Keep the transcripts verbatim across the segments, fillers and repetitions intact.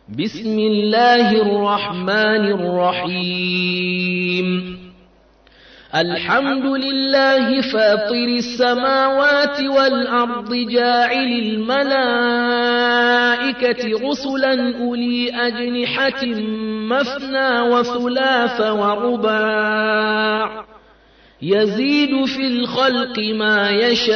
بسم الله الرحمن الرحيم الحمد لله فاطر السماوات والأرض جاعل الملائكة رسلا أولي أجنحة مثنى وثلاث ورباع يزيد في الخلق ما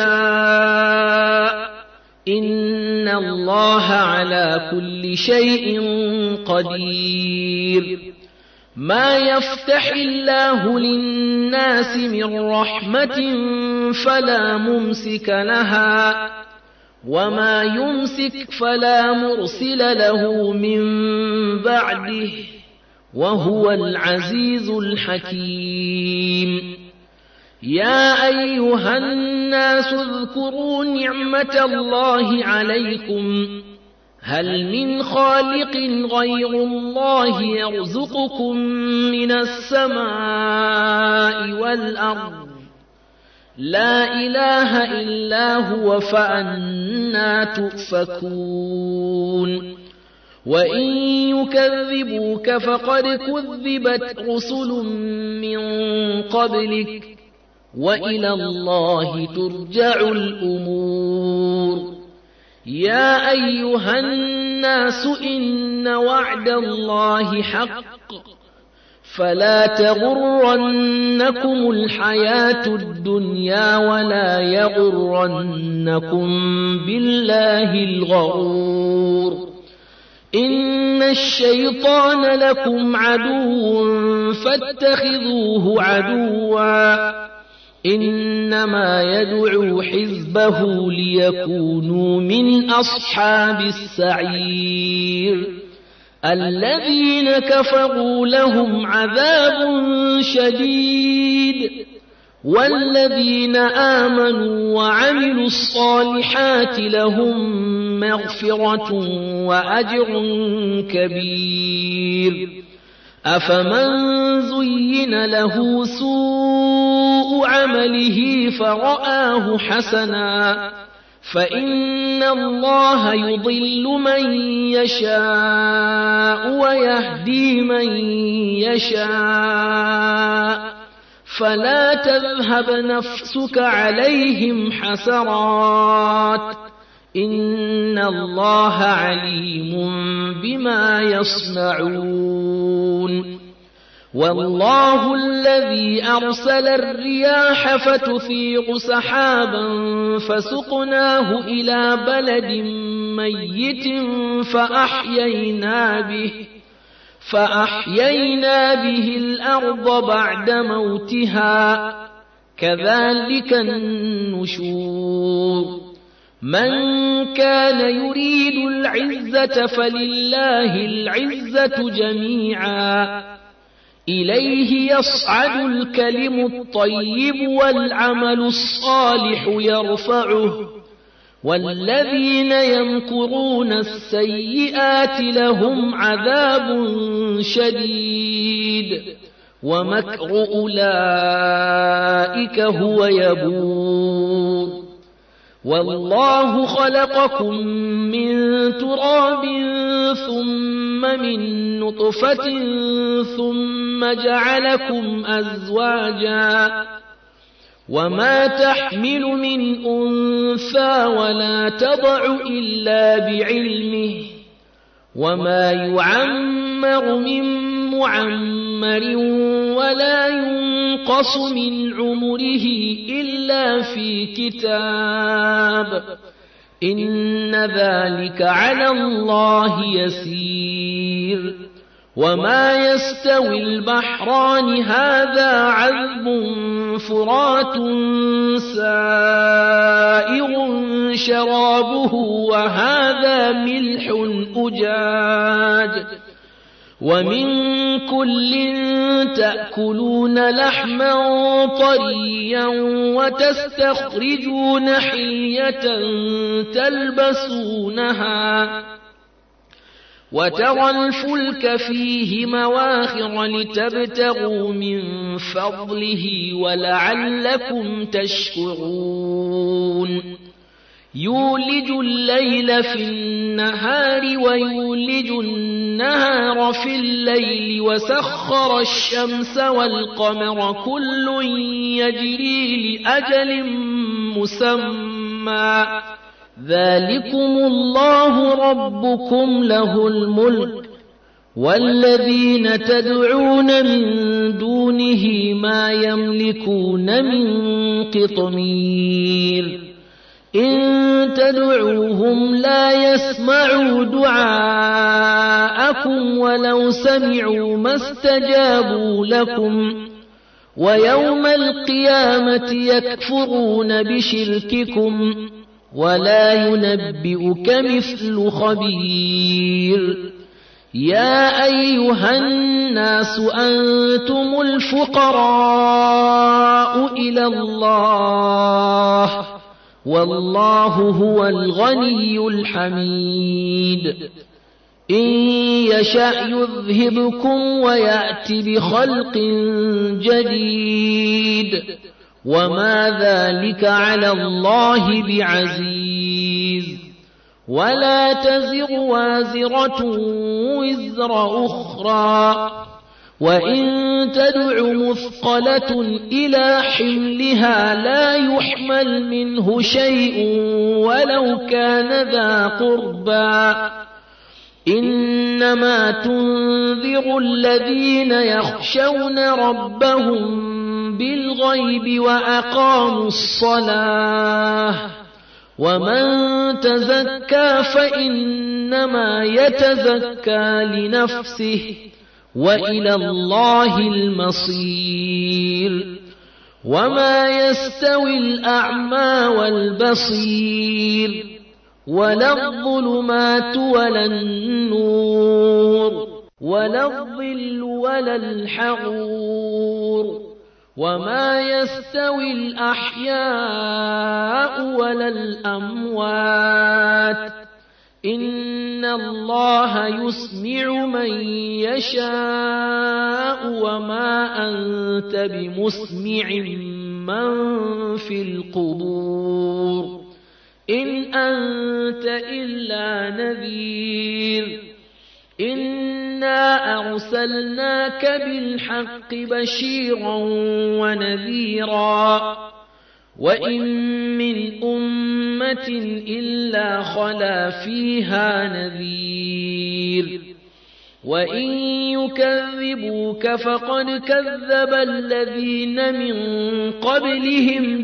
يشاء إن الله على كل شيء قدير ما يفتح الله للناس من رحمة فلا ممسك لها وما يمسك فلا مرسل له من بعده وهو العزيز الحكيم يا أيها الناس اذكروا نعمة الله عليكم هل من خالق غير الله يرزقكم من السماء والأرض لا إله إلا هو فأنى تؤفكون وإن يكذبوك فقد كذبت رسل من قبلك وإلى الله ترجع الأمور يا أيها الناس إن وعد الله حق فلا تغرنكم الحياة الدنيا ولا يغرنكم بالله الغرور إن الشيطان لكم عدو فاتخذوه عدوا إنما يدعو حزبه ليكونوا من أصحاب السعير الذين كفروا لهم عذاب شديد والذين آمنوا وعملوا الصالحات لهم مغفرة وأجر كبير أفمن زين له سوء عمله فرآه حسنا فإن الله يضل من يشاء ويهدي من يشاء فلا تذهب نفسك عليهم حسرات إن الله عليم بما يصنعون والله الذي أرسل الرياح فتثير سحابا فسقناه إلى بلد ميت فأحيينا به فأحيينا به الأرض بعد موتها كذلك النشور من كان يريد العزة فلله العزة جميعا إليه يصعد الكلم الطيب والعمل الصالح يرفعه والذين يمكرون السيئات لهم عذاب شديد ومكر أولئك هو يبور والله خلقكم من تراب ثم من نطفة ثم جعلكم أزواجا وما تحمل من أنثى ولا تضع إلا بعلمه وما يعمر من معمر ولا ينقص من عمره إلا في كتاب إن ذلك على الله يسير وما يستوي البحران هذا عذب فرات سائغ شرابه وهذا ملح أجاج ومن كل تأكلون لحما طريا وتستخرجون حلية تلبسونها وترى الفلك فيه مواخر لتبتغوا من فضله ولعلكم تشكرون يولج الليل في النهار النهار ويولج النهار في الليل وسخر الشمس والقمر كل يجري لأجل مسمى ذلكم الله ربكم له الملك والذين تدعون من دونه ما يملكون من قطمير إن تدعوهم لا يسمعوا دعاءكم ولو سمعوا ما استجابوا لكم ويوم القيامة يكفرون بشرككم ولا ينبئك مثل خبير يا أيها الناس أنتم الفقراء إلى الله والله هو الغني الحميد إن يشأ يذهبكم ويأت بخلق جديد وما ذلك على الله بعزيز ولا تزر وازرة وزر أخرى وإن تدع مثقلة إلى حملها لا يحمل منه شيء ولو كان ذا قربى إنما تنذر الذين يخشون ربهم بالغيب وأقاموا الصلاة ومن تزكى فإنما يتزكى لنفسه وإلى الله المصير وما يستوي الأعمى والبصير ولا الظلمات ولا النور ولا الظل ولا الحرور وما يستوي الأحياء ولا الأموات إن الله يسمع من يشاء وما أنت بمسمع من في القبور إن أنت إلا نذير إنا أرسلناك بالحق بشيرا ونذيرا وإن من أمة إلا خلا فيها نذير وإن يكذبوك فقد كذب الذين من قبلهم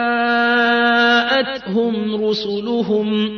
جاءتهم رسلهم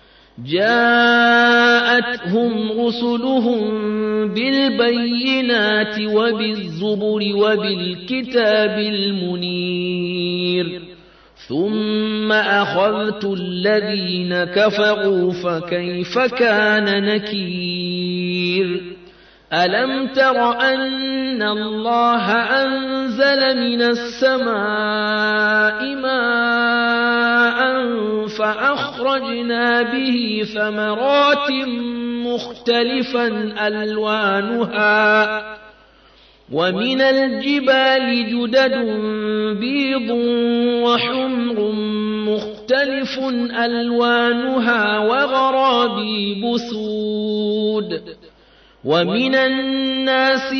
جاءتهم رسلهم بالبينات وبالزبر وبالكتاب المنير ثم أخذت الذين كفروا فكيف كان نكير ألم تر أن الله أنزل من السماء ماء فأخرجنا به ثمرات مختلفا ألوانها ومن الجبال جدد بيض وحمر مختلف ألوانها وغرابيب سود ومن الناس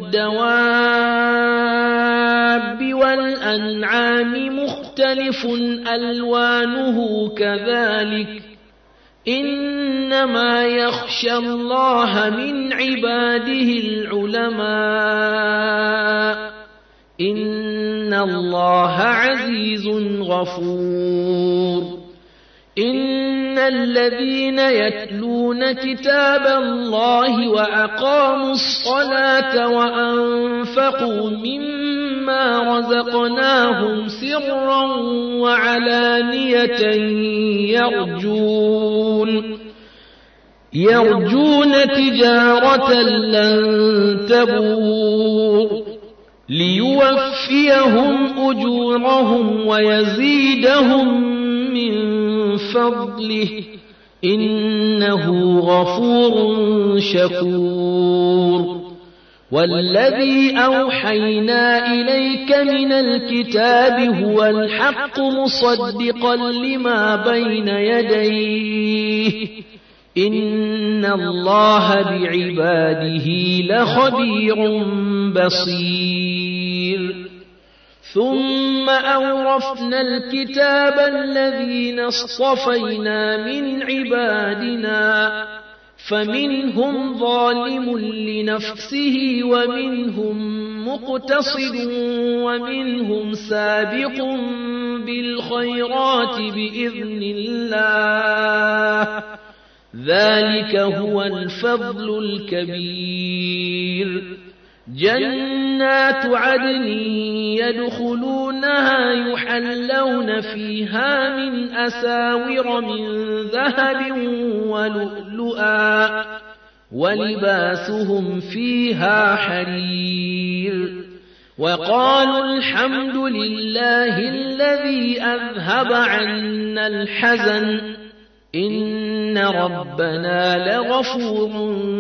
والدواب والأنعام مختلف ألوانه كذلك إنما يخشى الله من عباده العلماء إن الله عزيز غفور إن الذين يتلون كتاب الله وأقاموا الصلاة وأنفقوا مما رزقناهم سرا وعلانية يرجون يرجون تجارة لن تبور ليوفيهم أجورهم ويزيدهم من فضله إنه غفور شكور والذي أوحينا إليك من الكتاب هو الحق مصدقا لما بين يديه إن الله بعباده لخبير بصير ثم أورثنا الكتاب الذين اصطفينا من عبادنا فمنهم ظالم لنفسه ومنهم مقتصد ومنهم سابق بالخيرات بإذن الله ذلك هو الفضل الكبير جنات عدن يدخلونها يحلون فيها من أساور من ذهب ولؤلؤا ولباسهم فيها حرير وقالوا الحمد لله الذي أذهب عنا الحزن إن ربنا لغفور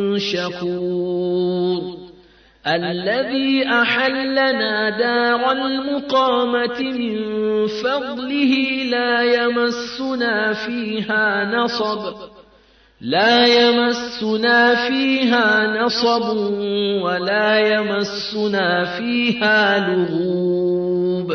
شكور الذي أحلنا دار المقامة من فضله لا يمسنا فيها نصب لا يمسنا فيها نصب ولا يمسنا فيها لغوب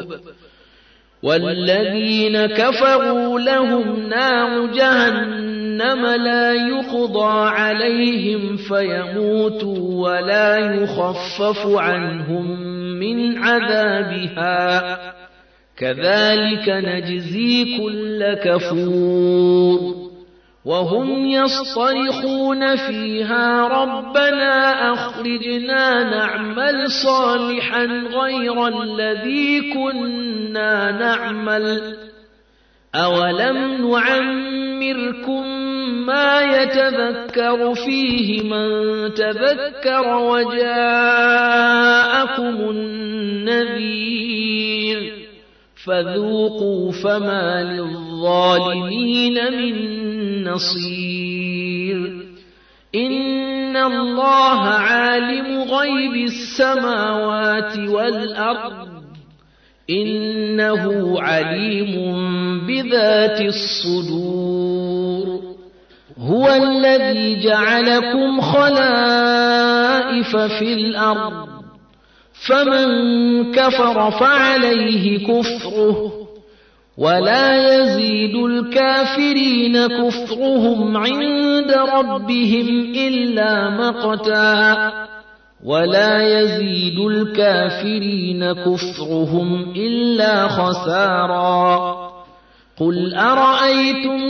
والذين كفروا لهم نار جهنم لا يقضى عليهم فيموتوا ولا يخفف عنهم من عذابها كذلك نجزي كل كفور وهم يصطرخون فيها ربنا أخرجنا نعمل صالحا غير الذي كنا نعمل أولم نعمركم ما يتذكر فيه من تذكر وجاءكم النذير فذوقوا فما للظالمين من نصير إن الله عالم غيب السماوات والأرض إنه عليم بذات الصدور هو الذي جعلكم خلائف في الأرض فمن كفر فعليه كفره ولا يزيد الكافرين كفرهم عند ربهم إلا مقتا ولا يزيد الكافرين كفرهم إلا خسارا قل أرأيتم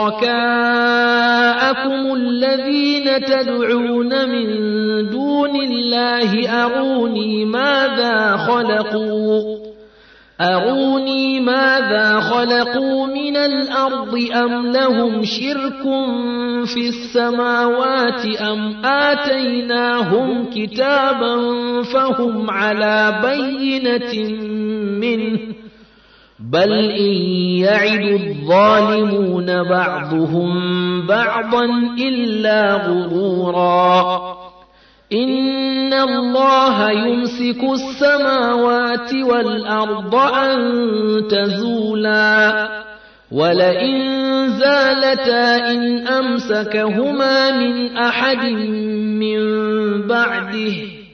شركاءكم الذين تدعون من دون الله أروني ماذا خلقوا أروني ماذا خلقوا من الأرض أم لهم شرك في السماوات أم آتيناهم كتابا فهم على بينة منه بل إن يعد الظالمون بعضهم بعضا إلا غرورا إن الله يمسك السماوات والأرض أن تزولا ولئن زالتا إن أمسكهما من أحد من بعده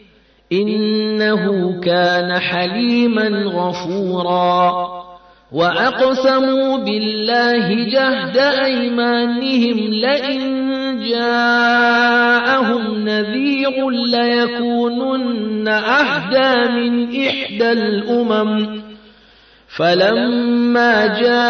إنه كان حليما غفورا وأقسموا بالله جهد أيمانهم لئن جاءهم نذير ليكونن أهدى من إحدى الأمم فلما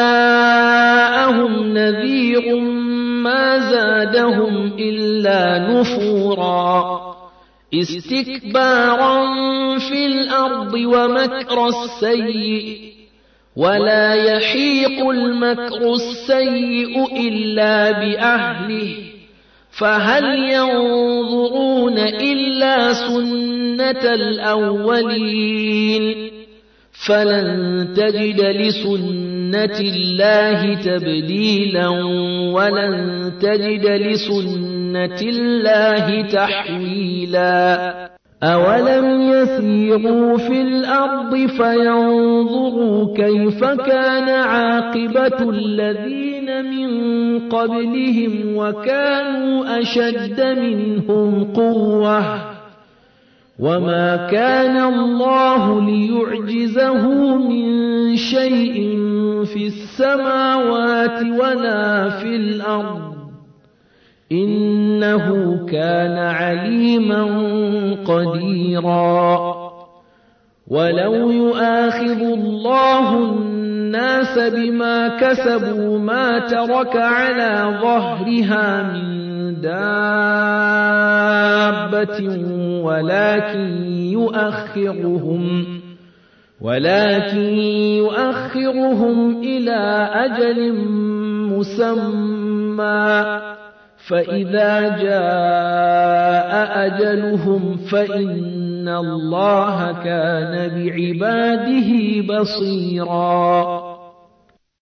جاءهم نذير ما زادهم إلا نفورا استكبارا في الأرض ومكر السيء ولا يحيق المكر السيء إلا بأهله فهل ينظرون إلا سنة الأولين فلن تجد لسنة الله تبديلا ولن تجد لسنة الله تحويلا أولم يسيروا في الأرض فينظروا كيف كان عاقبة الذين من قبلهم وكانوا أشد منهم قوة وما كان الله ليعجزه من شيء في السماوات ولا في الأرض إنه كان عليما قديرا ولو يؤاخذ الله الناس بما كسبوا ما ترك على ظهرها من دابة ولكن يؤخرهم ولكن يؤخرهم إلى أجل مسمى فإذا جاء أجلهم فإن الله كان بعباده بصيرا